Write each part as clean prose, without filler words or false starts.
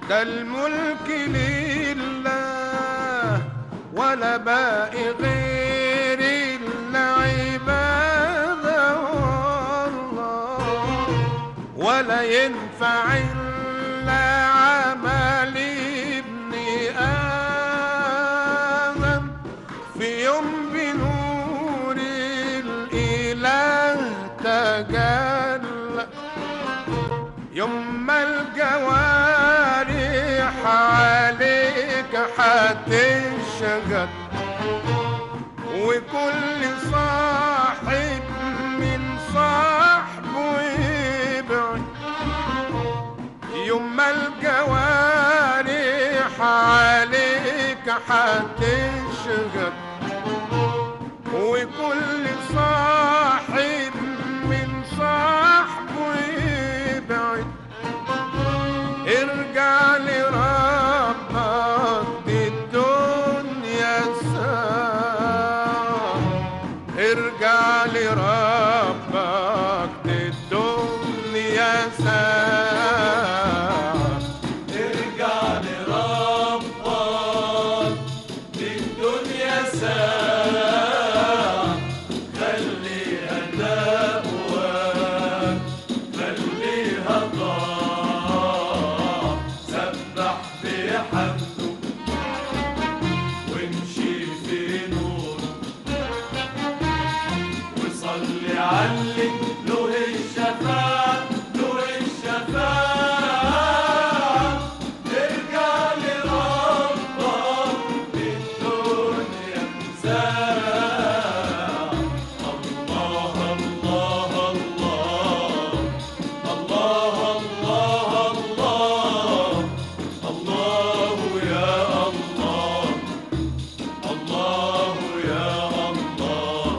ده الملك لله ولا باقي غير العبادة والله، ولا ينفع إلا عمل ابن آدم في يوم بنور الإله تجلى، يوم ما الجوارح عليك هتشغل، وكل صاحب من صاحبه يبعد، يوم ما الجوارح عليك هتشغل، وكل صاحب من صاحبه يبعد، ارجع لربك دي الدنيا ساعة، ارجع لربك دي الدنيا ساعة، ارجع لربك دي الدنيا ساعة، خليها تقواك خليها طاعة، سبح بحمده وامشي في نوره، وصلي علي له الشفاعة له الشفاعة، ارجع لربك بالدنيا ساعة، الله الله الله الله الله الله يا الله الله يا الله.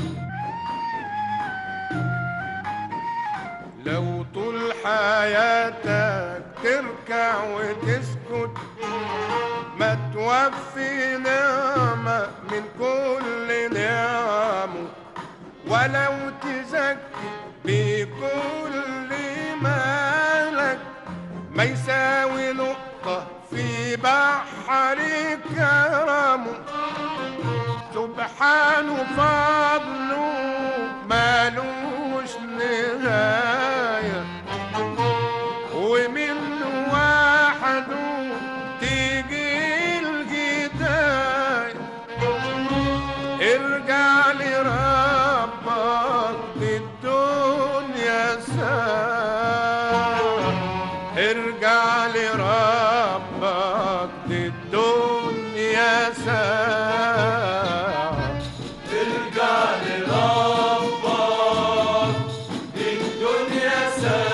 لو طول حياتك تركع وتسكت ما توفي نعمة من كل نعمه، ولو تزكي بكل مالك ما يساوي نقطة في بحر كرمه، سبحانه فضله مالوش نهاية، ومنه وحده تيجي الهداية، ارجع لربك دي الدنيا ساعة، ارجع لربك دي الدنيا ساعة، ارجع لربك دي الدنيا ساعة.